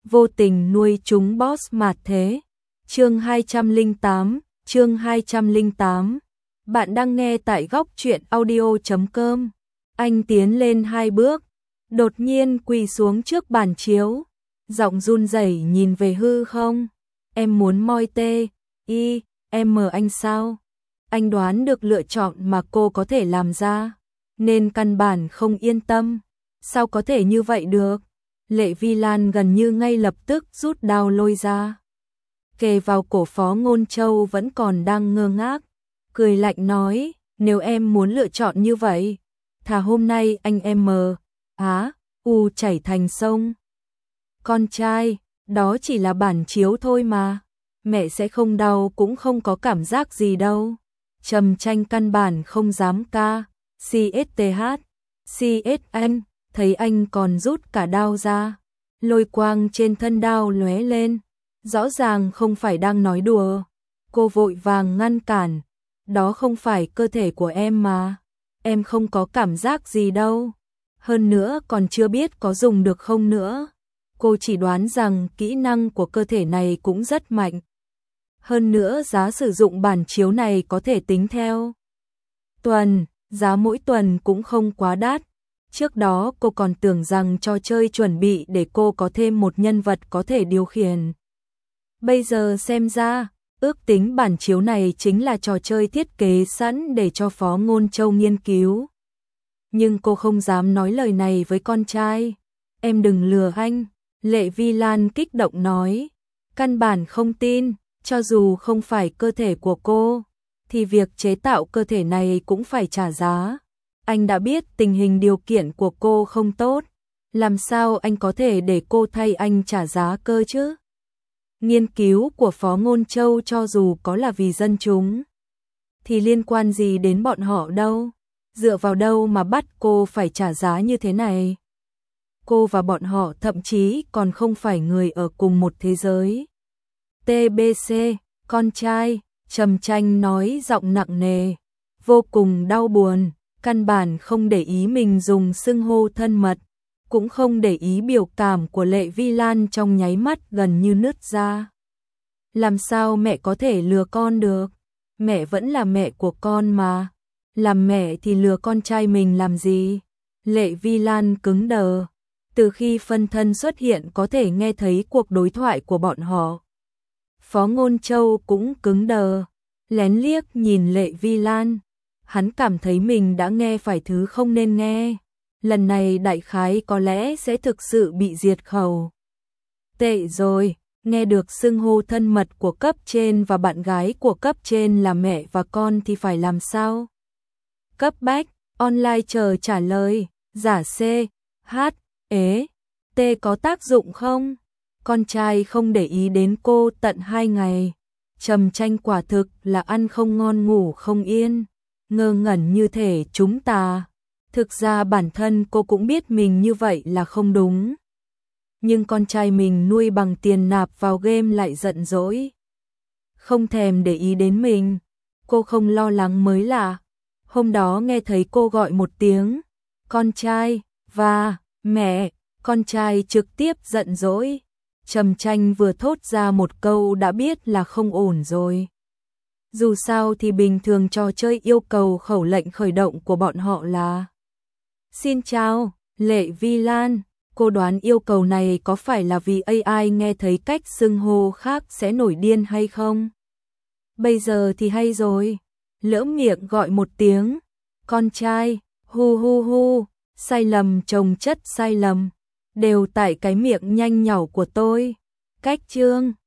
vô tình nuôi chúng boss mạt thế. Chương 208. Bạn đang nghe tại góc truyện audio.com. Anh tiến lên 2 bước, đột nhiên quỳ xuống trước bàn chiếu, giọng run rẩy nhìn về hư không. Em muốn moi tê, y, em anh sao? Anh đoán được lựa chọn mà cô có thể làm ra, nên căn bản không yên tâm. Sao có thể như vậy được? Lệ Vi Lan gần như ngay lập tức rút đao lôi ra, kề vào cổ Phó Ngôn Châu vẫn còn đang ngơ ngác, cười lạnh nói, nếu em muốn lựa chọn như vậy, thà hôm nay anh em chảy thành sông. Con trai, đó chỉ là bản chiếu thôi mà, mẹ sẽ không đau cũng không có cảm giác gì đâu. Trầm Tranh căn bản không dám ca, CSN, thấy anh còn rút cả đao ra, lôi quang trên thân đao lóe lên, rõ ràng không phải đang nói đùa. Cô vội vàng ngăn cản, đó không phải cơ thể của em mà, em không có cảm giác gì đâu, hơn nữa còn chưa biết có dùng được không nữa. Cô chỉ đoán rằng kỹ năng của cơ thể này cũng rất mạnh. Hơn nữa giá sử dụng bản chiếu này có thể tính theo tuần, giá mỗi tuần cũng không quá đắt. Trước đó cô còn tưởng rằng trò chơi chuẩn bị để cô có thêm một nhân vật có thể điều khiển. Bây giờ xem ra, ước tính bản chiếu này chính là trò chơi thiết kế sẵn để cho Phó Ngôn Châu nghiên cứu. Nhưng cô không dám nói lời này với con trai. Em đừng lừa anh, Lệ Vi Lan kích động nói. Căn bản không tin, cho dù không phải cơ thể của cô, thì việc chế tạo cơ thể này cũng phải trả giá. Anh đã biết tình hình điều kiện của cô không tốt, làm sao anh có thể để cô thay anh trả giá cơ chứ? Nghiên cứu của Phó Ngôn Châu cho dù có là vì dân chúng, thì liên quan gì đến bọn họ đâu? Dựa vào đâu mà bắt cô phải trả giá như thế này? Cô và bọn họ thậm chí còn không phải người ở cùng một thế giới. TBC, con trai, Trầm Tranh nói giọng nặng nề, vô cùng đau buồn, căn bản không để ý mình dùng xưng hô thân mật, cũng không để ý biểu cảm của Lệ Vi Lan trong nháy mắt gần như nứt ra. Làm sao mẹ có thể lừa con được? Mẹ vẫn là mẹ của con mà. Làm mẹ thì lừa con trai mình làm gì? Lệ Vi Lan cứng đờ. Từ khi phân thân xuất hiện có thể nghe thấy cuộc đối thoại của bọn họ. Phó Ngôn Châu cũng cứng đờ, lén liếc nhìn Lệ Vi Lan. Hắn cảm thấy mình đã nghe phải thứ không nên nghe. Lần này đại khái có lẽ sẽ thực sự bị diệt khẩu. Tệ rồi, nghe được xưng hô thân mật của cấp trên và bạn gái của cấp trên là mẹ và con thì phải làm sao? Cấp bách, online chờ trả lời, giả C, H, T có tác dụng không? Con trai không để ý đến cô tận 2 ngày. Trầm Tranh quả thực là ăn không ngon ngủ không yên, ngơ ngẩn như thể chúng ta. Thực ra bản thân cô cũng biết mình như vậy là không đúng. Nhưng con trai mình nuôi bằng tiền nạp vào game lại giận dỗi, không thèm để ý đến mình. Cô không lo lắng mới lạ. Hôm đó nghe thấy cô gọi một tiếng con trai và mẹ, con trai trực tiếp giận dỗi. Trầm Tranh vừa thốt ra một câu đã biết là không ổn rồi. Dù sao thì bình thường trò chơi yêu cầu khẩu lệnh khởi động của bọn họ là xin chào, Lệ Vi Lan. Cô đoán yêu cầu này có phải là vì AI nghe thấy cách xưng hô khác sẽ nổi điên hay không? Bây giờ thì hay rồi. Lỡ miệng gọi một tiếng con trai, hu hu hu, sai lầm chồng chất sai lầm, đều tại cái miệng nhanh nhảu của tôi. Cách chương